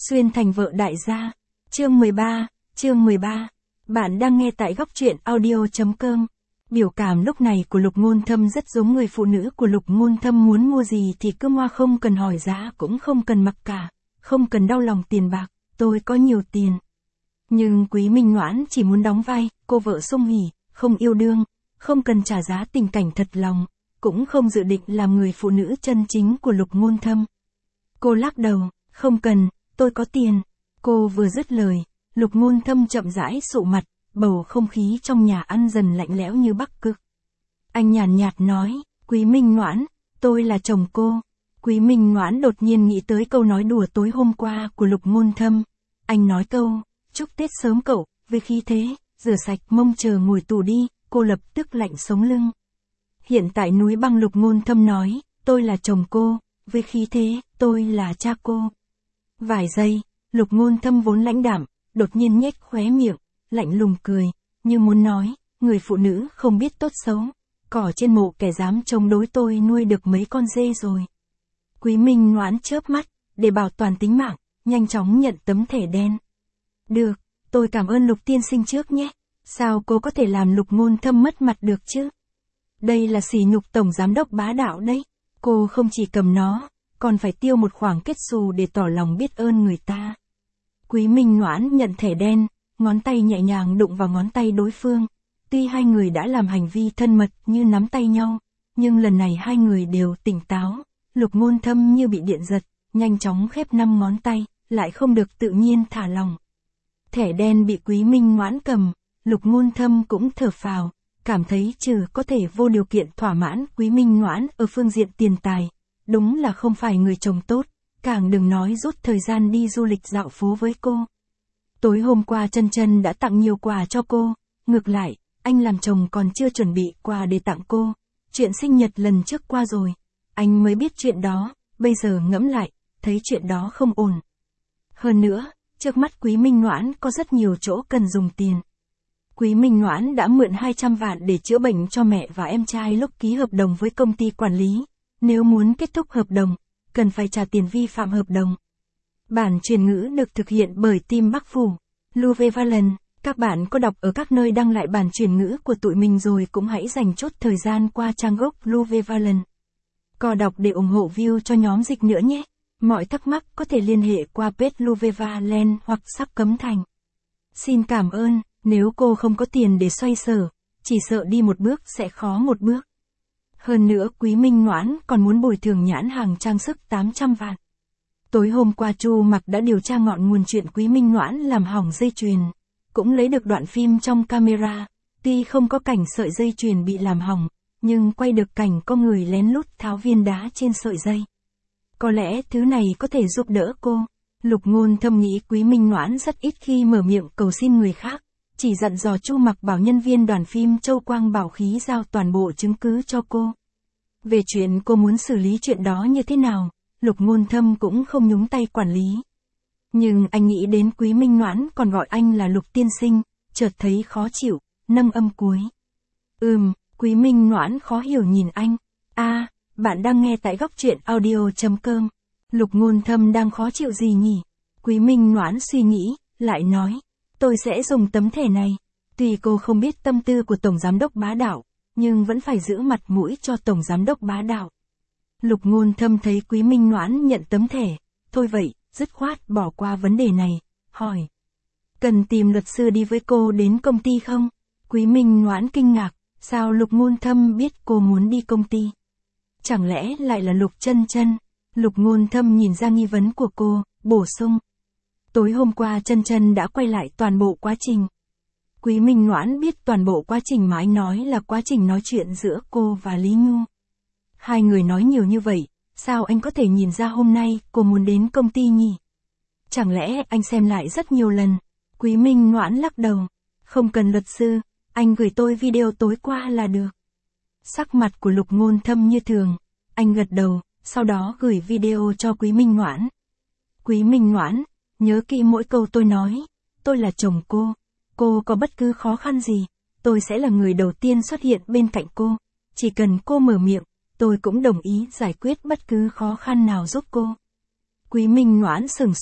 Xuyên thành vợ đại gia. Chương 13. Bạn đang nghe tại góc truyện audio.com. Biểu cảm lúc này của Lục Ngôn Thâm rất giống người phụ nữ của Lục Ngôn Thâm, muốn mua gì thì cứ mua, không cần hỏi giá cũng không cần mặc cả, không cần đau lòng tiền bạc, tôi có nhiều tiền. Nhưng Quý Minh Noãn chỉ muốn đóng vai cô vợ xung hỉ, không yêu đương, không cần trả giá tình cảnh thật lòng, cũng không dự định làm người phụ nữ chân chính của Lục Ngôn Thâm. Cô lắc đầu, không cần, tôi có tiền. Cô vừa dứt lời, Lục Ngôn Thâm chậm rãi sụ mặt, bầu không khí trong nhà ăn dần lạnh lẽo như Bắc Cực. Anh nhàn nhạt nói, Quý Minh Noãn, tôi là chồng cô. Quý Minh Noãn đột nhiên nghĩ tới câu nói đùa tối hôm qua của Lục Ngôn Thâm. Anh nói câu, chúc Tết sớm cậu, với khí thế, rửa sạch mông chờ ngồi tù đi, cô lập tức lạnh sống lưng. Hiện tại núi băng Lục Ngôn Thâm nói, tôi là chồng cô, với khí thế, tôi là cha cô. Vài giây, Lục Ngôn Thâm vốn lãnh đạm, đột nhiên nhếch khóe miệng, lạnh lùng cười, như muốn nói, người phụ nữ không biết tốt xấu, cỏ trên mộ kẻ dám chống đối tôi nuôi được mấy con dê rồi. Quý Minh Noãn chớp mắt, để bảo toàn tính mạng, nhanh chóng nhận tấm thẻ đen. Được, tôi cảm ơn Lục tiên sinh trước nhé, sao cô có thể làm Lục Ngôn Thâm mất mặt được chứ? Đây là sỉ nhục tổng giám đốc bá đạo đấy, cô không chỉ cầm nó, còn phải tiêu một khoản kết xù để tỏ lòng biết ơn người ta. Quý Minh Noãn nhận thẻ đen, ngón tay nhẹ nhàng đụng vào ngón tay đối phương. Tuy hai người đã làm hành vi thân mật như nắm tay nhau, nhưng lần này hai người đều tỉnh táo. Lục Ngôn Thâm như bị điện giật, nhanh chóng khép 5 ngón tay, lại không được tự nhiên thả lỏng. Thẻ đen bị Quý Minh Noãn cầm, Lục Ngôn Thâm cũng thở phào, cảm thấy trừ có thể vô điều kiện thỏa mãn Quý Minh Noãn ở phương diện tiền tài, đúng là không phải người chồng tốt, càng đừng nói rút thời gian đi du lịch dạo phố với cô. Tối hôm qua Chân Chân đã tặng nhiều quà cho cô, ngược lại, anh làm chồng còn chưa chuẩn bị quà để tặng cô. Chuyện sinh nhật lần trước qua rồi, anh mới biết chuyện đó, bây giờ ngẫm lại, thấy chuyện đó không ổn. Hơn nữa, trước mắt Quý Minh Noãn có rất nhiều chỗ cần dùng tiền. Quý Minh Noãn đã mượn 200 vạn để chữa bệnh cho mẹ và em trai lúc ký hợp đồng với công ty quản lý. Nếu muốn kết thúc hợp đồng, cần phải trả tiền vi phạm hợp đồng. Bản truyền ngữ được thực hiện bởi team Bắc Phủ, Luvevalent. Các bạn có đọc ở các nơi đăng lại bản truyền ngữ của tụi mình rồi cũng hãy dành chút thời gian qua trang gốc Luvevalent. Có đọc để ủng hộ view cho nhóm dịch nữa nhé. Mọi thắc mắc có thể liên hệ qua page Luvevalent hoặc Sắc Cấm Thành. Xin cảm ơn, nếu cô không có tiền để xoay sở, chỉ sợ đi một bước sẽ khó một bước. Hơn nữa Quý Minh Noãn còn muốn bồi thường nhãn hàng trang sức 800 vạn. Tối hôm qua Chu Mặc đã điều tra ngọn nguồn chuyện Quý Minh Noãn làm hỏng dây chuyền, cũng lấy được đoạn phim trong camera, tuy không có cảnh sợi dây chuyền bị làm hỏng, nhưng quay được cảnh có người lén lút tháo viên đá trên sợi dây. Có lẽ thứ này có thể giúp đỡ cô. Lục Ngôn Thâm nghĩ Quý Minh Noãn rất ít khi mở miệng cầu xin người khác, chỉ dặn dò Chu Mặc bảo nhân viên đoàn phim Châu Quang Bảo Khí giao toàn bộ chứng cứ cho cô. Về chuyện cô muốn xử lý chuyện đó như thế nào, Lục Ngôn Thâm cũng không nhúng tay quản lý. Nhưng anh nghĩ đến Quý Minh Noãn còn gọi anh là Lục tiên sinh, chợt thấy khó chịu, nâng âm cuối. Quý Minh Noãn khó hiểu nhìn anh. Bạn đang nghe tại góc truyện audio.com. Lục Ngôn Thâm đang khó chịu gì nhỉ? Quý Minh Noãn suy nghĩ, lại nói, tôi sẽ dùng tấm thẻ này. Tuy cô không biết tâm tư của Tổng Giám đốc bá đạo, nhưng vẫn phải giữ mặt mũi cho Tổng Giám đốc bá đạo. Lục Ngôn Thâm thấy Quý Minh Noãn nhận tấm thẻ, thôi vậy, dứt khoát bỏ qua vấn đề này, hỏi. Cần tìm luật sư đi với cô đến công ty không? Quý Minh Noãn kinh ngạc, sao Lục Ngôn Thâm biết cô muốn đi công ty? Chẳng lẽ lại là Lục Chân Chân? Lục Ngôn Thâm nhìn ra nghi vấn của cô, bổ sung. Tối hôm qua Chân Chân đã quay lại toàn bộ quá trình. Quý Minh Noãn biết toàn bộ quá trình mà anh nói là quá trình nói chuyện giữa cô và Lý Nhu. Hai người nói nhiều như vậy, sao anh có thể nhìn ra hôm nay cô muốn đến công ty nhỉ? Chẳng lẽ anh xem lại rất nhiều lần? Quý Minh Noãn lắc đầu. Không cần luật sư, anh gửi tôi video tối qua là được. Sắc mặt của Lục Ngôn Thâm như thường, anh gật đầu, sau đó gửi video cho Quý Minh Noãn. Quý Minh Noãn, nhớ kỹ mỗi câu tôi nói, tôi là chồng cô có bất cứ khó khăn gì, tôi sẽ là người đầu tiên xuất hiện bên cạnh cô, chỉ cần cô mở miệng, tôi cũng đồng ý giải quyết bất cứ khó khăn nào giúp cô. Quý Minh Noãn sửng sốt,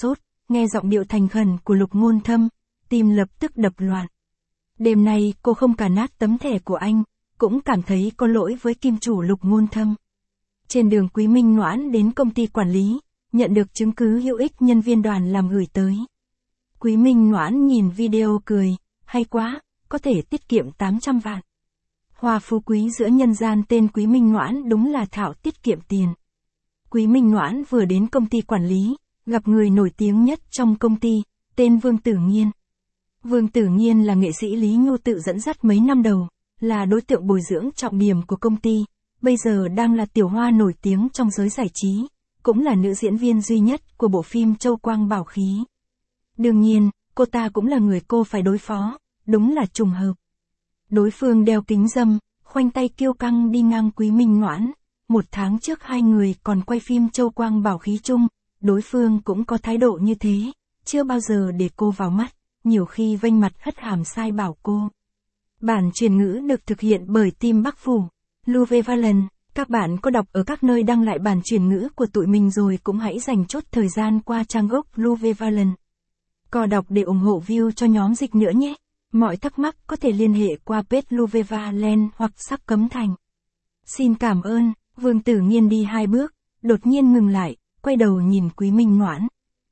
nghe giọng điệu thành khẩn của Lục Ngôn Thâm, tim lập tức đập loạn. Đêm nay cô không cả nát tấm thẻ của anh, cũng cảm thấy có lỗi với kim chủ Lục Ngôn Thâm. Trên đường Quý Minh Noãn đến công ty quản lý, nhận được chứng cứ hữu ích nhân viên đoàn làm gửi tới. Quý Minh Noãn nhìn video cười, hay quá, có thể tiết kiệm 800 vạn. Hoa phú quý giữa nhân gian tên Quý Minh Noãn đúng là thạo tiết kiệm tiền. Quý Minh Noãn vừa đến công ty quản lý, gặp người nổi tiếng nhất trong công ty, tên Vương Tử Nghiên. Vương Tử Nghiên là nghệ sĩ Lý Nhu tự dẫn dắt mấy năm đầu, là đối tượng bồi dưỡng trọng điểm của công ty, bây giờ đang là tiểu hoa nổi tiếng trong giới giải trí, cũng là nữ diễn viên duy nhất của bộ phim Châu Quang Bảo Khí. Đương nhiên, cô ta cũng là người cô phải đối phó, đúng là trùng hợp. Đối phương đeo kính râm, khoanh tay kiêu căng đi ngang Quý Minh Noãn. 1 tháng trước hai người còn quay phim Châu Quang Bảo Khí chung, đối phương cũng có thái độ như thế, chưa bao giờ để cô vào mắt, nhiều khi vênh mặt hất hàm sai bảo cô. Bản truyền ngữ được thực hiện bởi team Bắc Phủ, Louve Valen. Các bạn có đọc ở các nơi đăng lại bản truyền ngữ của tụi mình rồi cũng hãy dành chút thời gian qua trang gốc Louve Valen. Có đọc để ủng hộ view cho nhóm dịch nữa nhé. Mọi thắc mắc có thể liên hệ qua page Louve Valen hoặc Sắc Cấm Thành. Xin cảm ơn. Vương Tử Nghiên đi 2 bước, đột nhiên ngừng lại, quay đầu nhìn Quý Minh Noãn.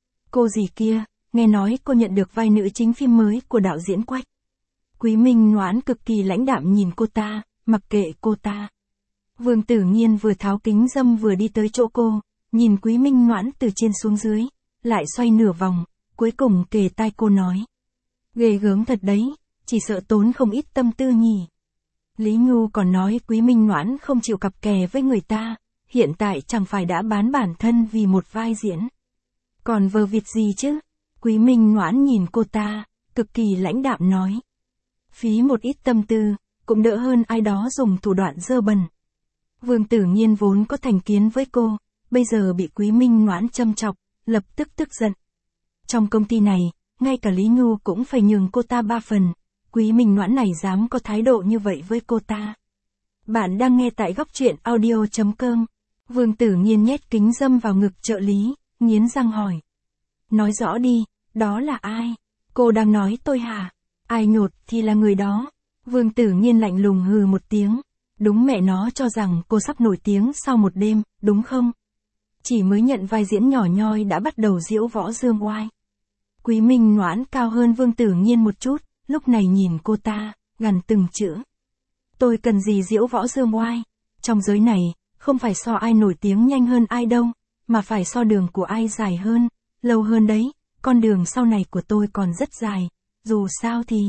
Cô gì kia, nghe nói cô nhận được vai nữ chính phim mới của đạo diễn Quách. Quý Minh Noãn cực kỳ lãnh đạm nhìn cô ta, mặc kệ cô ta. Vương Tử Nghiên vừa tháo kính râm vừa đi tới chỗ cô, nhìn Quý Minh Noãn từ trên xuống dưới, lại xoay nửa vòng, cuối cùng kề tai cô nói. Ghê gớm thật đấy, chỉ sợ tốn không ít tâm tư nhỉ. Lý Nhu còn nói Quý Minh Noãn không chịu cặp kè với người ta, hiện tại chẳng phải đã bán bản thân vì một vai diễn. Còn vờ vịt gì chứ? Quý Minh Noãn nhìn cô ta, cực kỳ lãnh đạm nói. Phí một ít tâm tư, cũng đỡ hơn ai đó dùng thủ đoạn dơ bẩn. Vương Tử Nghiên vốn có thành kiến với cô, bây giờ bị Quý Minh Noãn châm chọc, lập tức tức giận. Trong công ty này, ngay cả Lý Nhu cũng phải nhường cô ta 3 phần. Quý Minh Noãn này dám có thái độ như vậy với cô ta. Bạn đang nghe tại góc truyện audio.com. Vương Tử Nghiên nhét kính râm vào ngực trợ lý, nghiến răng hỏi. Nói rõ đi, đó là ai? Cô đang nói tôi hả? Ai nhột thì là người đó. Vương Tử Nghiên lạnh lùng hừ một tiếng. Đúng mẹ nó cho rằng cô sắp nổi tiếng sau một đêm, đúng không? Chỉ mới nhận vai diễn nhỏ nhoi đã bắt đầu diễu võ dương oai. Quý Minh Noãn cao hơn Vương Tử Nghiên một chút, lúc này nhìn cô ta, gằn từng chữ. Tôi cần gì diễu võ dương oai? Trong giới này, không phải so ai nổi tiếng nhanh hơn ai đâu, mà phải so đường của ai dài hơn, lâu hơn đấy, con đường sau này của tôi còn rất dài, dù sao thì...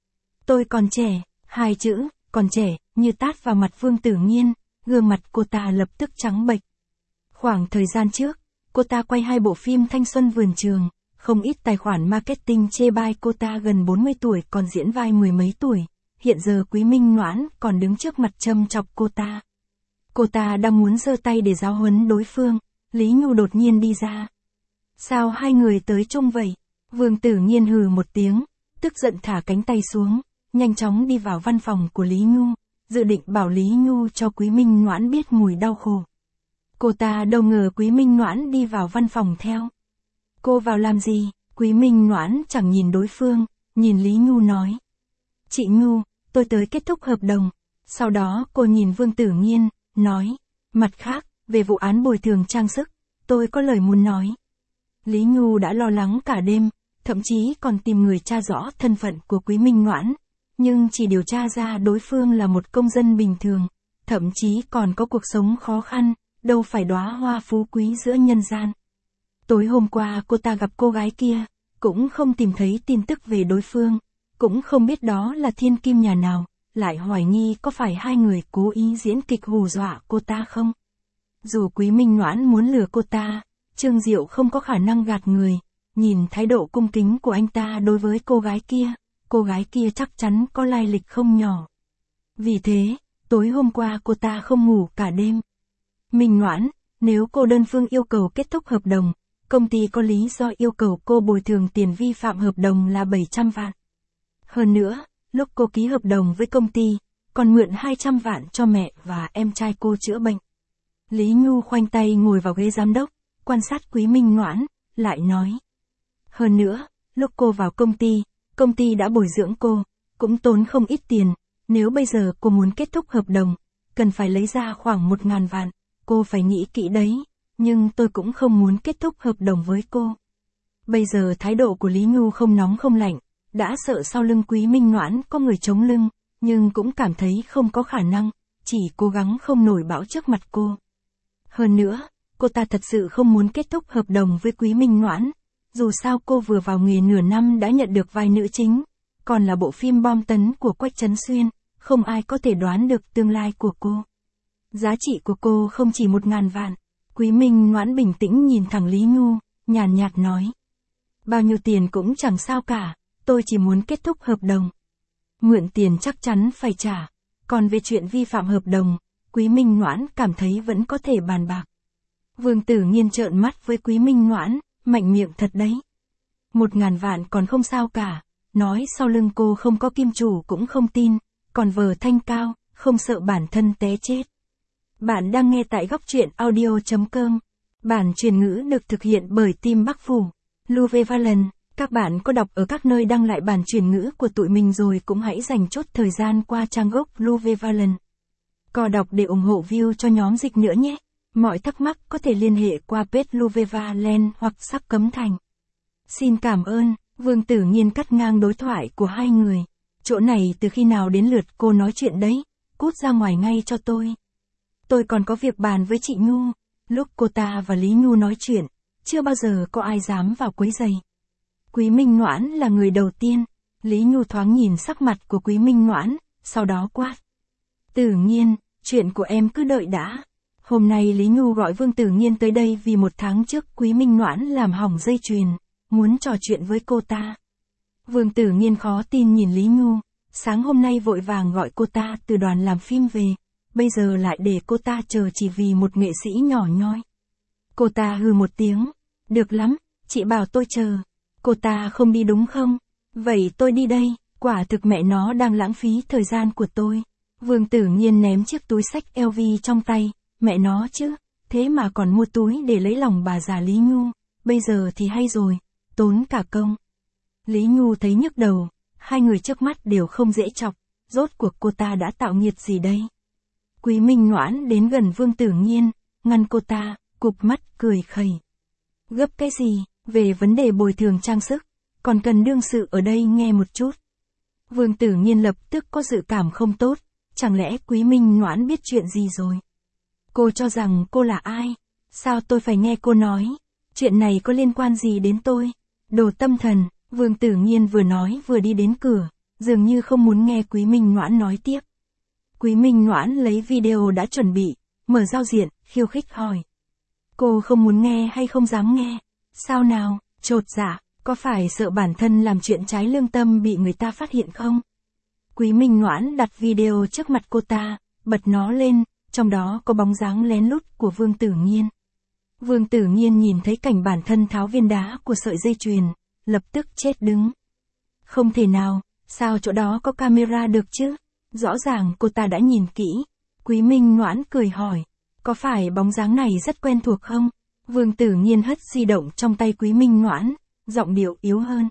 Tôi còn trẻ, 2 chữ, còn trẻ, như tát vào mặt Vương Tử Nghiên, gương mặt cô ta lập tức trắng bệch. Khoảng thời gian trước, cô ta quay 2 bộ phim Thanh Xuân Vườn Trường, không ít tài khoản marketing chê bai cô ta gần 40 tuổi còn diễn vai 10 mấy tuổi, hiện giờ Quý Minh Noãn còn đứng trước mặt châm chọc cô ta. Cô ta đang muốn giơ tay để giáo huấn đối phương, Lý Nhu đột nhiên đi ra. Sao hai người tới chung vậy? Vương Tử Nghiên hừ một tiếng, tức giận thả cánh tay xuống, nhanh chóng đi vào văn phòng của Lý Nhu, dự định bảo Lý Nhu cho Quý Minh Noãn biết mùi đau khổ. Cô ta đâu ngờ Quý Minh Noãn đi vào văn phòng theo. Cô vào làm gì? Quý Minh Noãn chẳng nhìn đối phương, nhìn Lý Nhu nói. Chị Nhu, tôi tới kết thúc hợp đồng. Sau đó cô nhìn Vương Tử Nghiên, nói. Mặt khác, về vụ án bồi thường trang sức, tôi có lời muốn nói. Lý Nhu đã lo lắng cả đêm, thậm chí còn tìm người tra rõ thân phận của Quý Minh Noãn, nhưng chỉ điều tra ra đối phương là một công dân bình thường, thậm chí còn có cuộc sống khó khăn, đâu phải đóa hoa phú quý giữa nhân gian. Tối hôm qua cô ta gặp cô gái kia, cũng không tìm thấy tin tức về đối phương, cũng không biết đó là thiên kim nhà nào, lại hoài nghi có phải hai người cố ý diễn kịch hù dọa cô ta không. Dù Quý Minh Noãn muốn lừa cô ta, Trương Diệu không có khả năng gạt người, nhìn thái độ cung kính của anh ta đối với cô gái kia chắc chắn có lai lịch không nhỏ. Vì thế, tối hôm qua cô ta không ngủ cả đêm. Minh Noãn, nếu cô đơn phương yêu cầu kết thúc hợp đồng, công ty có lý do yêu cầu cô bồi thường tiền vi phạm hợp đồng là 700 vạn. Hơn nữa, lúc cô ký hợp đồng với công ty, còn mượn 200 vạn cho mẹ và em trai cô chữa bệnh. Lý Nhu khoanh tay ngồi vào ghế giám đốc, quan sát Quý Minh Noãn, lại nói. Hơn nữa, lúc cô vào công ty đã bồi dưỡng cô, cũng tốn không ít tiền, nếu bây giờ cô muốn kết thúc hợp đồng, cần phải lấy ra khoảng 1.000 vạn, cô phải nghĩ kỹ đấy, nhưng tôi cũng không muốn kết thúc hợp đồng với cô. Bây giờ thái độ của Lý Nhu không nóng không lạnh, đã sợ sau lưng Quý Minh Noãn có người chống lưng, nhưng cũng cảm thấy không có khả năng, chỉ cố gắng không nổi bão trước mặt cô. Hơn nữa, cô ta thật sự không muốn kết thúc hợp đồng với Quý Minh Noãn, dù sao cô vừa vào nghề nửa năm đã nhận được vai nữ chính, còn là bộ phim bom tấn của Quách Trấn Xuyên, không ai có thể đoán được tương lai của cô. Giá trị của cô không chỉ 1.000 vạn, Quý Minh Noãn bình tĩnh nhìn thẳng Lý Nhu, nhàn nhạt nói. Bao nhiêu tiền cũng chẳng sao cả, tôi chỉ muốn kết thúc hợp đồng. Mượn tiền chắc chắn phải trả, còn về chuyện vi phạm hợp đồng, Quý Minh Noãn cảm thấy vẫn có thể bàn bạc. Vương Tử Nghiên trợn mắt với Quý Minh Noãn, mạnh miệng thật đấy. 1.000 vạn còn không sao cả, nói sau lưng cô không có kim chủ cũng không tin, còn vờ thanh cao, không sợ bản thân té chết. Bạn đang nghe tại góc truyện audio.com. Bản truyền ngữ được thực hiện bởi team Bắc Phủ, Louve Valen. Các bạn có đọc ở các nơi đăng lại bản truyền ngữ của tụi mình rồi cũng hãy dành chút thời gian qua trang gốc Louve Valen. Cò đọc để ủng hộ view cho nhóm dịch nữa nhé. Mọi thắc mắc có thể liên hệ qua page Louve Valen hoặc Sắc Cấm Thành. Xin cảm ơn. Vương Tử Nghiên cắt ngang đối thoại của hai người. Chỗ này từ khi nào đến lượt cô nói chuyện đấy, cút ra ngoài ngay cho tôi. Tôi còn có việc bàn với chị Nhu. Lúc cô ta và Lý Nhu nói chuyện, chưa bao giờ có ai dám vào quấy rầy. Quý Minh Noãn là người đầu tiên. Lý Nhu thoáng nhìn sắc mặt của Quý Minh Noãn, sau đó quát. Tử Nghiên, chuyện của em cứ đợi đã. Hôm nay Lý Nhu gọi Vương Tử Nghiên tới đây vì 1 tháng trước Quý Minh Noãn làm hỏng dây chuyền, muốn trò chuyện với cô ta. Vương Tử Nghiên khó tin nhìn Lý Nhu, sáng hôm nay vội vàng gọi cô ta từ đoàn làm phim về, bây giờ lại để cô ta chờ chỉ vì một nghệ sĩ nhỏ nhoi. Cô ta hừ một tiếng, được lắm, chị bảo tôi chờ. Cô ta không đi đúng không? Vậy tôi đi đây, quả thực mẹ nó đang lãng phí thời gian của tôi. Vương Tử Nghiên ném chiếc túi xách LV trong tay, mẹ nó chứ, thế mà còn mua túi để lấy lòng bà già Lý Nhu, bây giờ thì hay rồi, tốn cả công. Lý Nhu thấy nhức đầu, hai người trước mắt đều không dễ chọc, rốt cuộc cô ta đã tạo nghiệt gì đây? Quý Minh Noãn đến gần Vương Tử Nghiên, ngăn cô ta, cụp mắt cười khẩy. Gấp cái gì, về vấn đề bồi thường trang sức, còn cần đương sự ở đây nghe một chút. Vương Tử Nghiên lập tức có dự cảm không tốt, chẳng lẽ Quý Minh Noãn biết chuyện gì rồi? Cô cho rằng cô là ai? Sao tôi phải nghe cô nói? Chuyện này có liên quan gì đến tôi? Đồ tâm thần, Vương Tử Nghiên vừa nói vừa đi đến cửa, dường như không muốn nghe Quý Minh Noãn nói tiếp. Quý Minh Noãn lấy video đã chuẩn bị, mở giao diện, khiêu khích hỏi. Cô không muốn nghe hay không dám nghe? Sao nào, chột dạ, có phải sợ bản thân làm chuyện trái lương tâm bị người ta phát hiện không? Quý Minh Noãn đặt video trước mặt cô ta, bật nó lên, trong đó có bóng dáng lén lút của Vương Tử Nghiên. Vương Tử Nghiên nhìn thấy cảnh bản thân tháo viên đá của sợi dây chuyền, lập tức chết đứng. Không thể nào, sao chỗ đó có camera được chứ? Rõ ràng cô ta đã nhìn kỹ. Quý Minh Noãn cười hỏi, có phải bóng dáng này rất quen thuộc không? Vương Tử Nghiên hất di động trong tay Quý Minh Noãn, giọng điệu yếu hơn.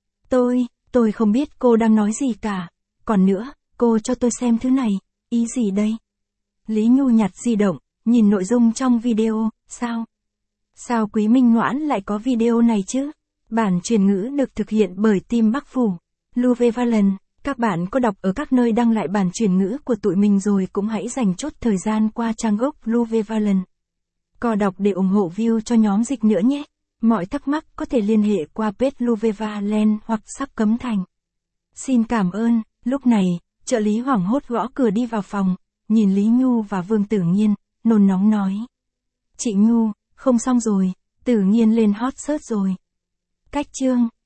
Tôi không biết cô đang nói gì cả. Còn nữa, cô cho tôi xem thứ này, ý gì đây? Lý Nhu nhặt di động, nhìn nội dung trong video, Sao Quý Minh Noãn lại có video này chứ? Bản truyền ngữ được thực hiện bởi team Bắc Phủ, Louve Valen. Các bạn có đọc ở các nơi đăng lại bản truyền ngữ của tụi mình rồi cũng hãy dành chút thời gian qua trang gốc Louve Valen. Cò đọc để ủng hộ view cho nhóm dịch nữa nhé. Mọi thắc mắc có thể liên hệ qua page Louve Valen hoặc Sắc Cấm Thành. Xin cảm ơn. Lúc này, trợ lý hoảng hốt gõ cửa đi vào phòng, nhìn Lý Nhu và Vương Tử Nghiên, nôn nóng nói. Chị Nhu, không xong rồi, Tử Nghiên lên hot search rồi. Cách chương.